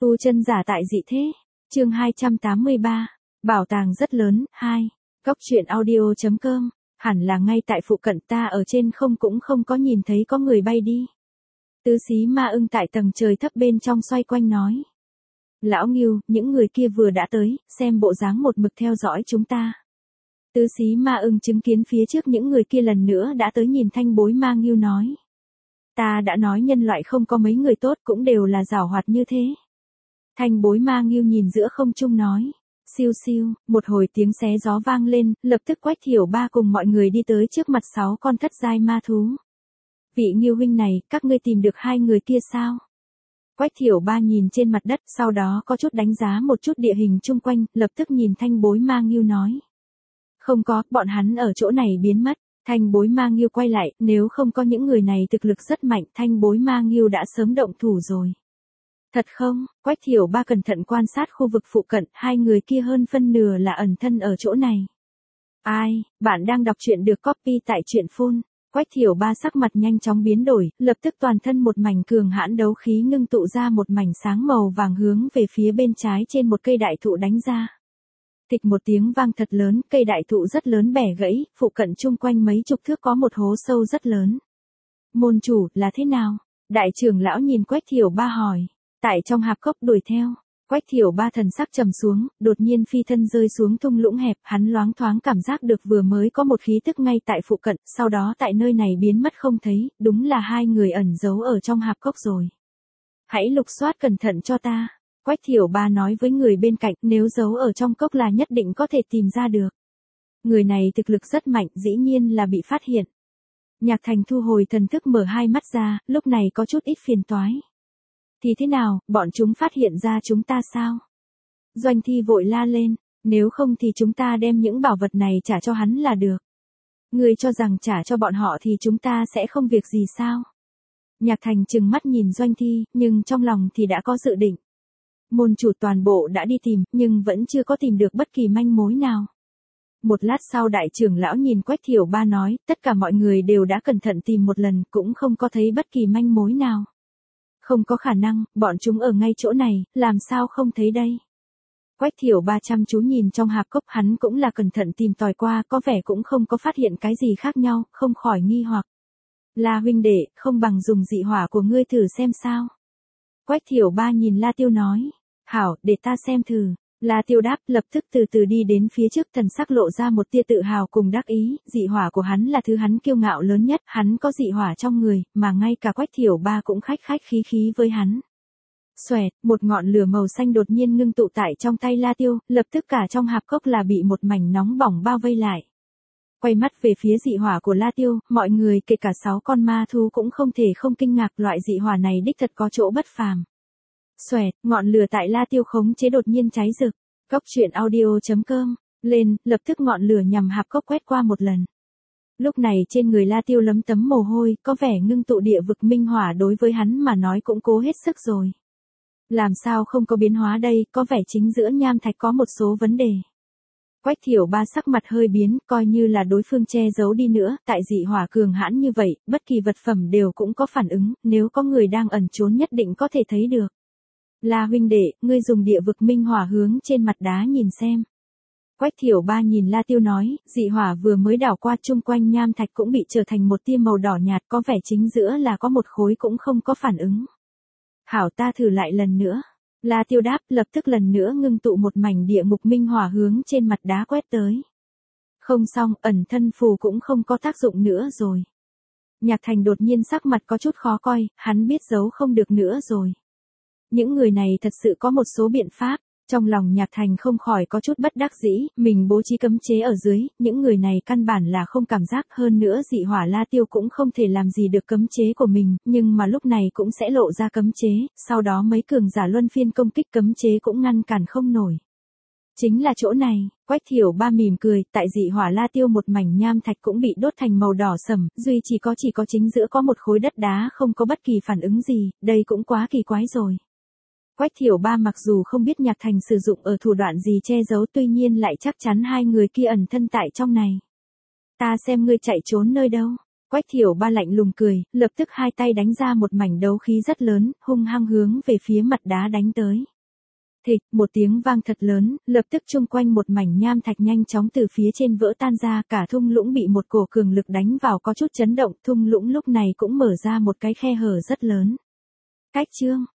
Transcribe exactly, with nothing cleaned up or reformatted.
Tu chân giả tại dị thế. Chương hai trăm tám mươi ba. Bảo tàng rất lớn. hai. Góc truyện audio chấm com. Hẳn là ngay tại phụ cận, ta ở trên không cũng không có nhìn thấy có người bay đi. Tứ xí ma ưng tại tầng trời thấp bên trong xoay quanh nói. Lão Ngưu, những người kia vừa đã tới, xem bộ dáng một mực theo dõi chúng ta. Tứ xí ma ưng chứng kiến phía trước những người kia lần nữa đã tới, nhìn Thanh Bối Ma Ngưu nói. Ta đã nói nhân loại không có mấy người tốt, cũng đều là giảo hoạt như thế. Thanh Bối Ma Ngưu nhìn giữa không trung nói. Siêu siêu, một hồi tiếng xé gió vang lên, lập tức Quách Thiểu Ba cùng mọi người đi tới trước mặt sáu con thất giai ma thú. Vị Ngưu huynh này, các ngươi tìm được hai người kia sao? Quách Thiểu Ba nhìn trên mặt đất, sau đó có chút đánh giá một chút địa hình chung quanh, lập tức nhìn Thanh Bối Ma Ngưu nói. Không có, bọn hắn ở chỗ này biến mất. Thanh Bối Ma Ngưu quay lại, nếu không có những người này thực lực rất mạnh, Thanh Bối Ma Ngưu đã sớm động thủ rồi. Thật không? Quách Thiểu Ba cẩn thận quan sát khu vực phụ cận, hai người kia hơn phân nửa là ẩn thân ở chỗ này. Ai, bạn đang đọc truyện được copy tại truyện phun. Quách Thiểu Ba sắc mặt nhanh chóng biến đổi, lập tức toàn thân một mảnh cường hãn đấu khí ngưng tụ ra một mảnh sáng màu vàng hướng về phía bên trái trên một cây đại thụ đánh ra. Tịch một tiếng vang thật lớn, cây đại thụ rất lớn bẻ gãy, phụ cận chung quanh mấy chục thước có một hố sâu rất lớn. Môn chủ, là thế nào? Đại trưởng lão nhìn Quách Thiểu Ba hỏi. Tại trong hạp cốc đuổi theo. Quách Thiểu Ba thần sắc trầm xuống, đột nhiên phi thân rơi xuống thung lũng hẹp, hắn loáng thoáng cảm giác được vừa mới có một khí tức ngay tại phụ cận, sau đó tại nơi này biến mất không thấy, đúng là hai người ẩn giấu ở trong hạp cốc rồi. Hãy lục soát cẩn thận cho ta. Quách Thiểu Ba nói với người bên cạnh, nếu giấu ở trong cốc là nhất định có thể tìm ra được. Người này thực lực rất mạnh, dĩ nhiên là bị phát hiện. Nhạc Thành thu hồi thần thức, mở hai mắt ra, lúc này có chút ít phiền toái. Thì thế nào, bọn chúng phát hiện ra chúng ta sao? Doanh Thi vội la lên, nếu không thì chúng ta đem những bảo vật này trả cho hắn là được. Ngươi cho rằng trả cho bọn họ thì chúng ta sẽ không việc gì sao? Nhạc Thành trừng mắt nhìn Doanh Thi, nhưng trong lòng thì đã có dự định. Môn chủ toàn bộ đã đi tìm, nhưng vẫn chưa có tìm được bất kỳ manh mối nào. Một lát sau đại trưởng lão nhìn Quách Thiểu Ba nói, tất cả mọi người đều đã cẩn thận tìm một lần, cũng không có thấy bất kỳ manh mối nào. Không có khả năng, bọn chúng ở ngay chỗ này, làm sao không thấy đây? Quách Thiểu Ba chăm chú nhìn trong hạp cốc, hắn cũng là cẩn thận tìm tòi qua, có vẻ cũng không có phát hiện cái gì khác nhau, không khỏi nghi hoặc. La huynh đệ, không bằng dùng dị hỏa của ngươi thử xem sao? Quách Thiểu Ba nhìn La Tiêu nói. Hảo, để ta xem thử. La Tiêu đáp, lập tức từ từ đi đến phía trước, thần sắc lộ ra một tia tự hào cùng đắc ý, dị hỏa của hắn là thứ hắn kiêu ngạo lớn nhất, hắn có dị hỏa trong người, mà ngay cả Quách Thiểu Ba cũng khách khách khí khí với hắn. Xoẹt, một ngọn lửa màu xanh đột nhiên ngưng tụ tại trong tay La Tiêu, lập tức cả trong hạp cốc là bị một mảnh nóng bỏng bao vây lại. Quay mắt về phía dị hỏa của La Tiêu, mọi người kể cả sáu con ma thú cũng không thể không kinh ngạc, loại dị hỏa này đích thật có chỗ bất phàm. Xoẹt, ngọn lửa tại La Tiêu khống chế đột nhiên cháy rực. Góc truyện audio chấm com. Lên, lập tức ngọn lửa nhằm hạp cốc quét qua một lần. Lúc này trên người La Tiêu lấm tấm mồ hôi, có vẻ ngưng tụ địa vực minh hỏa đối với hắn mà nói cũng cố hết sức rồi. Làm sao không có biến hóa đây, có vẻ chính giữa nham thạch có một số vấn đề. Quách Thiểu Ba sắc mặt hơi biến, coi như là đối phương che giấu đi nữa, tại dị hỏa cường hãn như vậy, bất kỳ vật phẩm đều cũng có phản ứng, nếu có người đang ẩn trốn nhất định có thể thấy được. La huynh đệ, ngươi dùng địa vực minh hỏa hướng trên mặt đá nhìn xem. Quách Thiểu Ba nhìn La Tiêu nói, dị hỏa vừa mới đảo qua chung quanh nham thạch cũng bị trở thành một tia màu đỏ nhạt, có vẻ chính giữa là có một khối cũng không có phản ứng. Hảo, ta thử lại lần nữa. La Tiêu đáp, lập tức lần nữa ngưng tụ một mảnh địa ngục minh hỏa hướng trên mặt đá quét tới. Không xong, ẩn thân phù cũng không có tác dụng nữa rồi. Nhạc Thành đột nhiên sắc mặt có chút khó coi, hắn biết giấu không được nữa rồi. Những người này thật sự có một số biện pháp, trong lòng Nhạc Thành không khỏi có chút bất đắc dĩ, mình bố trí cấm chế ở dưới, những người này căn bản là không cảm giác, hơn nữa dị hỏa La Tiêu cũng không thể làm gì được cấm chế của mình, nhưng mà lúc này cũng sẽ lộ ra cấm chế, sau đó mấy cường giả luân phiên công kích cấm chế cũng ngăn cản không nổi. Chính là chỗ này, Quách Thiểu Ba mỉm cười, tại dị hỏa La Tiêu một mảnh nham thạch cũng bị đốt thành màu đỏ sẫm, duy chỉ có chỉ có chính giữa có một khối đất đá không có bất kỳ phản ứng gì, đây cũng quá kỳ quái rồi. Quách Thiểu Ba mặc dù không biết Nhạc Thành sử dụng ở thủ đoạn gì che giấu, tuy nhiên lại chắc chắn hai người kia ẩn thân tại trong này. Ta xem ngươi chạy trốn nơi đâu. Quách Thiểu Ba lạnh lùng cười, lập tức hai tay đánh ra một mảnh đấu khí rất lớn, hung hăng hướng về phía mặt đá đánh tới. Thịch, một tiếng vang thật lớn, lập tức chung quanh một mảnh nham thạch nhanh chóng từ phía trên vỡ tan ra, cả thung lũng bị một cổ cường lực đánh vào có chút chấn động, thung lũng lúc này cũng mở ra một cái khe hở rất lớn. Cách chương